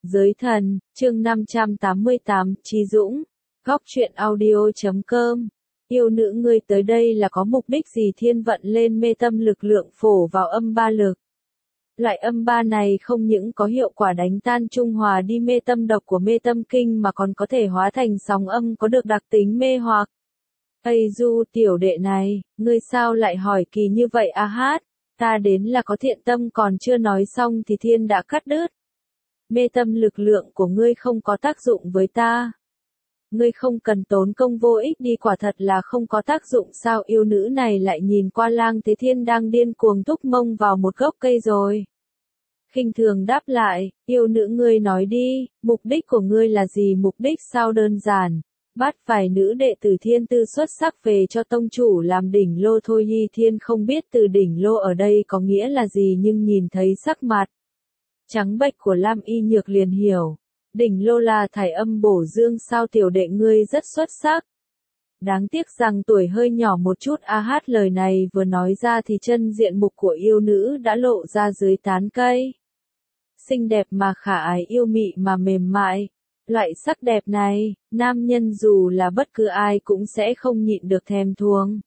Giới thần, chương 588, Chí Dũng, góc truyện audio.com. Yêu nữ ngươi tới đây là có mục đích gì? Thiên vận lên mê tâm lực lượng phổ vào âm ba lực. Loại âm ba này không những có hiệu quả đánh tan trung hòa đi mê tâm độc của mê tâm kinh mà còn có thể hóa thành sóng âm có được đặc tính mê hoặc. Ây du tiểu đệ này, ngươi sao lại hỏi kỳ như vậy a hát? Ta đến là có thiện tâm, còn chưa nói xong thì thiên đã cắt đứt. Mê tâm lực lượng của ngươi không có tác dụng với ta. Ngươi không cần tốn công vô ích đi, quả thật là không có tác dụng sao? Yêu nữ này lại nhìn qua Lang Thế Thiên đang điên cuồng thúc mông vào một gốc cây rồi. Khinh thường đáp lại, yêu nữ ngươi nói đi, mục đích của ngươi là gì? Mục đích sao đơn giản, bắt vài nữ đệ tử thiên tư xuất sắc về cho tông chủ làm đỉnh lô thôi. Hi Thiên không biết từ đỉnh lô ở đây có nghĩa là gì, nhưng nhìn thấy sắc mặt trắng bệch của Lam Y Nhược liền hiểu. Đỉnh lô là thải âm bổ dương sao? Tiểu đệ ngươi rất xuất sắc. Đáng tiếc rằng tuổi hơi nhỏ một chút. A hát lời này vừa nói ra thì chân diện mục của yêu nữ đã lộ ra dưới tán cây. Xinh đẹp mà khả ái, yêu mị mà mềm mại. Loại sắc đẹp này, nam nhân dù là bất cứ ai cũng sẽ không nhịn được thèm thuồng.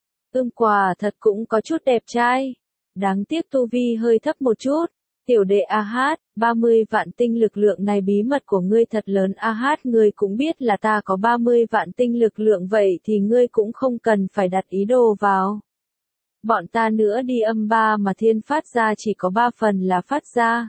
Quả thật cũng có chút đẹp trai. Đáng tiếc tu vi hơi thấp một chút. Tiểu đệ A hát, 30 vạn tinh lực lượng này bí mật của ngươi thật lớn. A hát, ngươi cũng biết là ta có 30 vạn tinh lực lượng, vậy thì ngươi cũng không cần phải đặt ý đồ vào. Bọn ta nữa đi âm ba mà thiên phát ra chỉ có 3 phần là phát ra.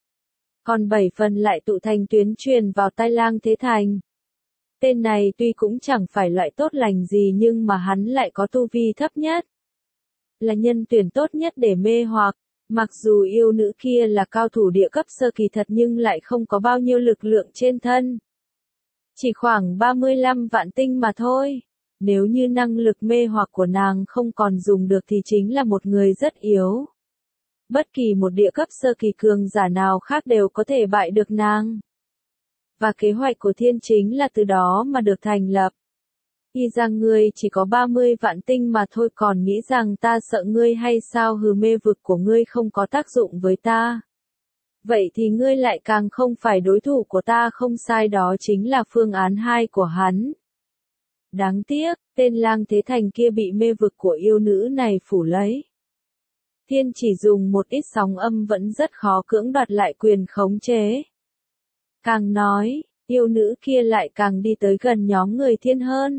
Còn 7 phần lại tụ thành tuyến truyền vào tai Lang Thế Thành. Tên này tuy cũng chẳng phải loại tốt lành gì nhưng mà hắn lại có tu vi thấp nhất. Là nhân tuyển tốt nhất để mê hoặc. Mặc dù yêu nữ kia là cao thủ địa cấp sơ kỳ thật nhưng lại không có bao nhiêu lực lượng trên thân. Chỉ khoảng 35 vạn tinh mà thôi. Nếu như năng lực mê hoặc của nàng không còn dùng được thì chính là một người rất yếu. Bất kỳ một địa cấp sơ kỳ cường giả nào khác đều có thể bại được nàng. Và kế hoạch của thiên chính là từ đó mà được thành lập. Y rằng ngươi chỉ có 30 vạn tinh mà thôi, còn nghĩ rằng ta sợ ngươi hay sao? Hừ, mê vực của ngươi không có tác dụng với ta. Vậy thì ngươi lại càng không phải đối thủ của ta. Không sai, đó chính là phương án 2 của hắn. Đáng tiếc, tên Lang Thế Thành kia bị mê vực của yêu nữ này phủ lấy. Thiên chỉ dùng một ít sóng âm vẫn rất khó cưỡng đoạt lại quyền khống chế. Càng nói, yêu nữ kia lại càng đi tới gần nhóm người thiên hơn.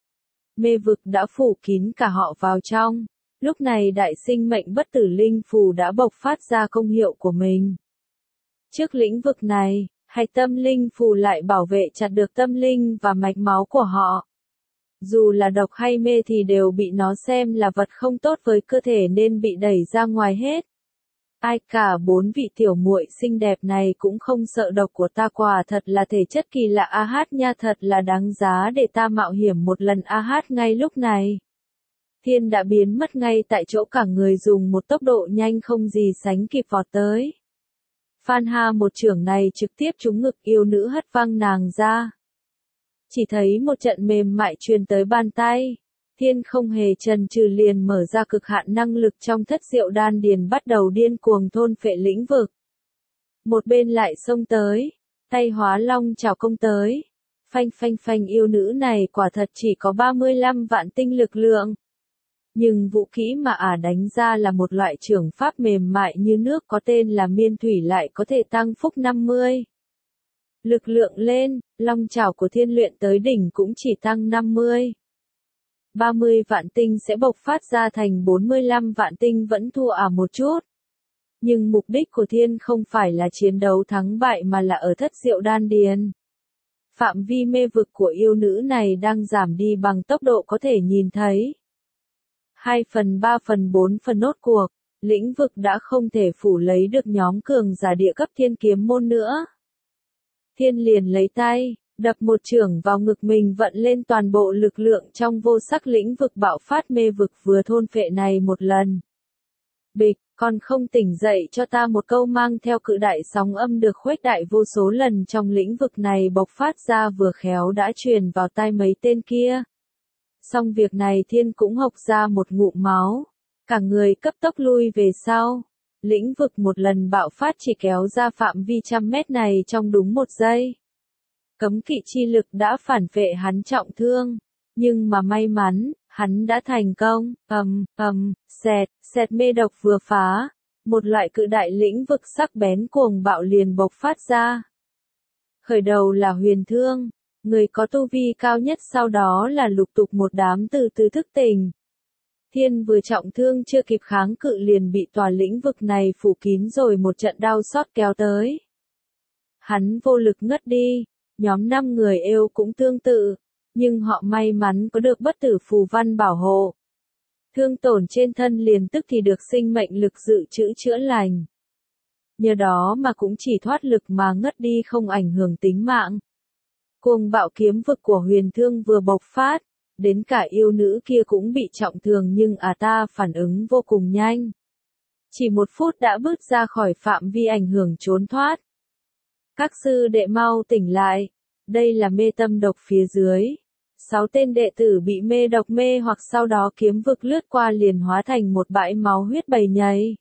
Mê vực đã phủ kín cả họ vào trong. Lúc này đại sinh mệnh bất tử linh phù đã bộc phát ra công hiệu của mình. Trước lĩnh vực này, hay tâm linh phù lại bảo vệ chặt được tâm linh và mạch máu của họ. Dù là độc hay mê thì đều bị nó xem là vật không tốt với cơ thể nên bị đẩy ra ngoài hết. Ai cả 4 vị tiểu muội xinh đẹp này cũng không sợ độc của ta, quả thật là thể chất kỳ lạ. A hát nha, thật là đáng giá để ta mạo hiểm một lần. A hát. Ngay lúc này, Thiên đã biến mất ngay tại chỗ, cả người dùng một tốc độ nhanh không gì sánh kịp vọt tới. Phan Ha một chưởng này trực tiếp trúng ngực yêu nữ, hất văng nàng ra. Chỉ thấy một trận mềm mại truyền tới bàn tay. Thiên không hề chần chừ liền mở ra cực hạn năng lực trong thất diệu đan điền, bắt đầu điên cuồng thôn phệ lĩnh vực. Một bên lại xông tới, tay hóa long chảo công tới. Phanh phanh phanh, yêu nữ này quả thật chỉ có 35 vạn tinh lực lượng. Nhưng vũ kỹ mà đánh ra là một loại chưởng pháp mềm mại như nước có tên là miên thủy, lại có thể tăng phúc 50. Lực lượng lên, long chảo của Thiên luyện tới đỉnh cũng chỉ tăng 50. 30 vạn tinh sẽ bộc phát ra thành 45 vạn tinh, vẫn thua một chút. Nhưng mục đích của Thiên không phải là chiến đấu thắng bại mà là ở thất diệu đan điền. Phạm vi mê vực của yêu nữ này đang giảm đi bằng tốc độ có thể nhìn thấy. 2 phần 3 phần 4 phần nốt cuộc, lĩnh vực đã không thể phủ lấy được nhóm cường giả địa cấp Thiên Kiếm môn nữa. Thiên liền lấy tay, đập một chưởng vào ngực mình, vận lên toàn bộ lực lượng trong vô sắc lĩnh vực bạo phát. Mê vực vừa thôn phệ này một lần. Bịch, còn không tỉnh dậy cho ta một câu, mang theo cự đại sóng âm được khuếch đại vô số lần trong lĩnh vực này bộc phát ra, vừa khéo đã truyền vào tai mấy tên kia. Xong việc này Thiên cũng hộc ra một ngụm máu. Cả người cấp tốc lui về sau. Lĩnh vực một lần bạo phát chỉ kéo ra phạm vi trăm mét này trong đúng 1 giây. Cấm kỵ chi lực đã phản vệ hắn trọng thương, nhưng mà may mắn, hắn đã thành công. Sẹt mê độc vừa phá, một loại cự đại lĩnh vực sắc bén cuồng bạo liền bộc phát ra. Khởi đầu là Huyền Thương, người có tu vi cao nhất, sau đó là lục tục một đám từ từ thức tỉnh. Thiên vừa trọng thương chưa kịp kháng cự liền bị tòa lĩnh vực này phủ kín rồi một trận đau xót kéo tới. Hắn vô lực ngất đi, nhóm 5 người êu cũng tương tự, nhưng họ may mắn có được bất tử phù văn bảo hộ. Thương tổn trên thân liền tức thì được sinh mệnh lực dự trữ chữa lành. Nhờ đó mà cũng chỉ thoát lực mà ngất đi không ảnh hưởng tính mạng. Cuồng bạo kiếm vực của Huyền Thương vừa bộc phát, đến cả yêu nữ kia cũng bị trọng thương nhưng ta phản ứng vô cùng nhanh. Chỉ 1 phút đã bước ra khỏi phạm vi ảnh hưởng trốn thoát. Các sư đệ mau tỉnh lại, đây là mê tâm độc phía dưới. 6 tên đệ tử bị mê độc mê hoặc sau đó kiếm vực lướt qua liền hóa thành một bãi máu huyết bầy nhầy.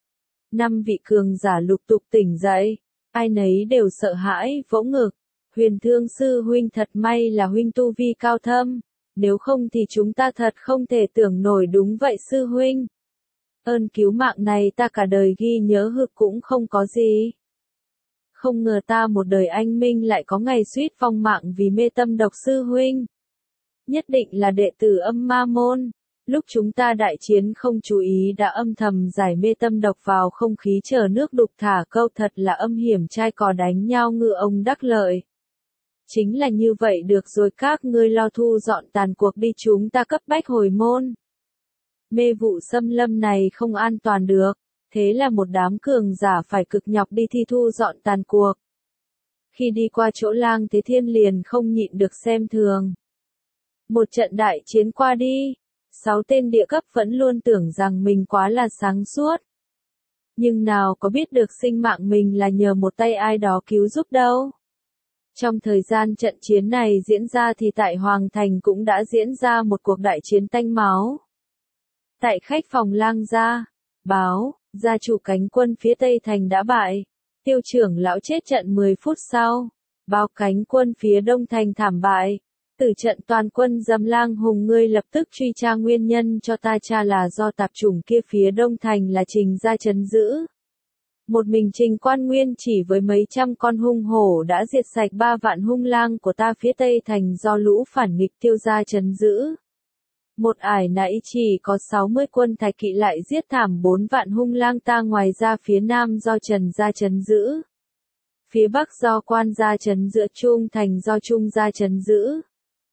5 vị cường giả lục tục tỉnh dậy, ai nấy đều sợ hãi, vỗ ngực. Huyền Thương sư huynh thật may là huynh tu vi cao thâm, nếu không thì chúng ta thật không thể tưởng nổi. Đúng vậy sư huynh. Ơn cứu mạng này ta cả đời ghi nhớ cũng không có gì. Không ngờ ta một đời anh minh lại có ngày suýt vong mạng vì mê tâm độc sư huynh. Nhất định là đệ tử Âm Ma môn. Lúc chúng ta đại chiến không chú ý đã âm thầm giải mê tâm độc vào không khí chờ nước đục thả câu, thật là âm hiểm trai cò đánh nhau ngựa ông đắc lợi. Chính là như vậy được rồi, các ngươi lo thu dọn tàn cuộc đi, chúng ta cấp bách hồi môn. Mê vụ xâm lâm này không an toàn được, thế là một đám cường giả phải cực nhọc đi thi thu dọn tàn cuộc. Khi đi qua chỗ Lang Thế Thiên liền không nhịn được xem thường. Một trận đại chiến qua đi, 6 tên địa cấp vẫn luôn tưởng rằng mình quá là sáng suốt. Nhưng nào có biết được sinh mạng mình là nhờ một tay ai đó cứu giúp đâu. Trong thời gian trận chiến này diễn ra thì tại Hoàng Thành cũng đã diễn ra một cuộc đại chiến tanh máu. Tại khách phòng Lang gia, báo, gia chủ cánh quân phía Tây Thành đã bại, Tiêu trưởng lão chết trận 10 phút sau, báo cánh quân phía Đông Thành thảm bại. Tử trận toàn quân dầm Lang Hùng, ngươi lập tức truy tra nguyên nhân cho ta, cha là do tạp chủng kia phía Đông Thành là Trình gia trấn giữ. Một mình Trình Quan Nguyên chỉ với mấy trăm con hung hổ đã diệt sạch 3 vạn hung lang của ta phía Tây Thành do lũ phản nghịch Tiêu gia trấn giữ. Một ải nãy chỉ có 60 quân Thạch Kỵ lại giết thảm 4 vạn hung lang ta, ngoài ra phía Nam do Trần gia trấn giữ. Phía Bắc do Quan gia trấn giữ, Trung Thành do Trung gia trấn giữ.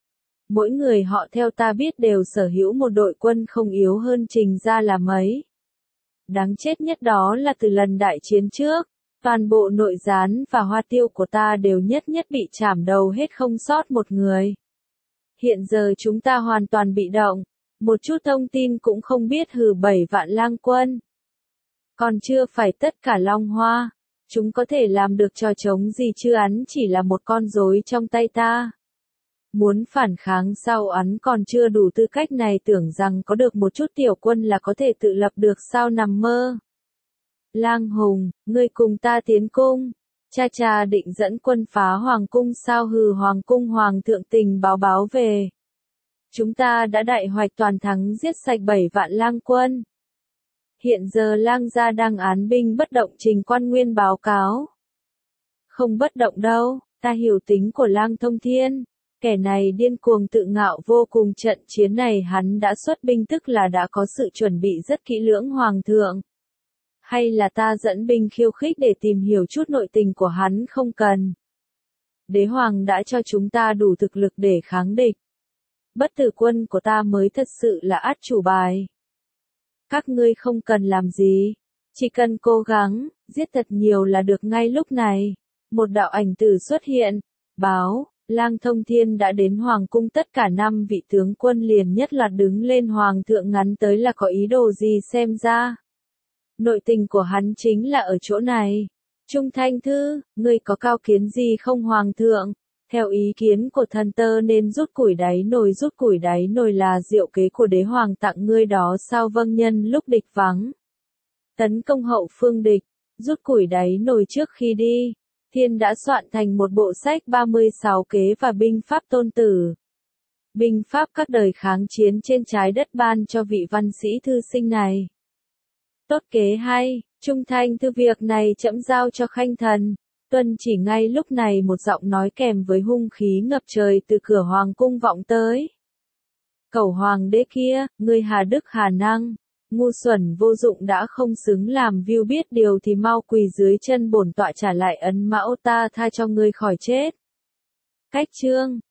Mỗi người họ theo ta biết đều sở hữu một đội quân không yếu hơn Trình gia là mấy. Đáng chết nhất đó là từ lần đại chiến trước, toàn bộ nội gián và hoa tiêu của ta đều nhất bị chảm đầu hết không sót một người. Hiện giờ chúng ta hoàn toàn bị động, một chút thông tin cũng không biết. 7 vạn lang quân. Còn chưa phải tất cả Long Hoa, chúng có thể làm được trò trống gì chứ, hắn chỉ là một con rối trong tay ta. Muốn phản kháng sao, hắn còn chưa đủ tư cách này, tưởng rằng có được một chút tiểu quân là có thể tự lập được sao, nằm mơ. Lang Hùng, ngươi cùng ta tiến cung. Cha định dẫn quân phá hoàng cung sao? Hoàng cung hoàng thượng tình báo về. Chúng ta đã đại hoạch toàn thắng, giết sạch 7 vạn lang quân. Hiện giờ Lang gia đang án binh bất động, Trình Quan Nguyên báo cáo. Không bất động đâu, ta hiểu tính của Lang Thông Thiên. Kẻ này điên cuồng tự ngạo vô cùng, trận chiến này hắn đã xuất binh tức là đã có sự chuẩn bị rất kỹ lưỡng. Hoàng thượng, hay là ta dẫn binh khiêu khích để tìm hiểu chút nội tình của hắn? Không cần. Đế hoàng đã cho chúng ta đủ thực lực để kháng địch. Bất tử quân của ta mới thật sự là át chủ bài. Các ngươi không cần làm gì, chỉ cần cố gắng, giết thật nhiều là được. Ngay lúc này, một đạo ảnh tử xuất hiện, báo, Lang Thông Thiên đã đến hoàng cung, tất cả 5 vị tướng quân liền nhất loạt đứng lên. Hoàng thượng ngắn tới là có ý đồ gì? Xem ra nội tình của hắn chính là ở chỗ này. Trung Thanh Thư, ngươi có cao kiến gì không? Hoàng thượng, theo ý kiến của thần tơ nên rút củi đáy nồi. Rút củi đáy nồi là diệu kế của đế hoàng tặng ngươi đó sao? Vâng, nhân lúc địch vắng, tấn công hậu phương địch, rút củi đáy nồi trước khi đi. Thiên đã soạn thành một bộ sách 36 kế và binh pháp tôn tử. Binh pháp các đời kháng chiến trên trái đất ban cho vị văn sĩ thư sinh này. Tốt kế hay, trung thành thư việc này trẫm giao cho khanh thần. Tuân chỉ ngay lúc này một giọng nói kèm với hung khí ngập trời từ cửa hoàng cung vọng tới. Cẩu hoàng đế kia, ngươi hà đức hà năng, ngu xuẩn vô dụng đã không xứng làm view, biết điều thì mau quỳ dưới chân bổn tọa trả lại ấn mão, ta tha cho ngươi khỏi chết. Cách chương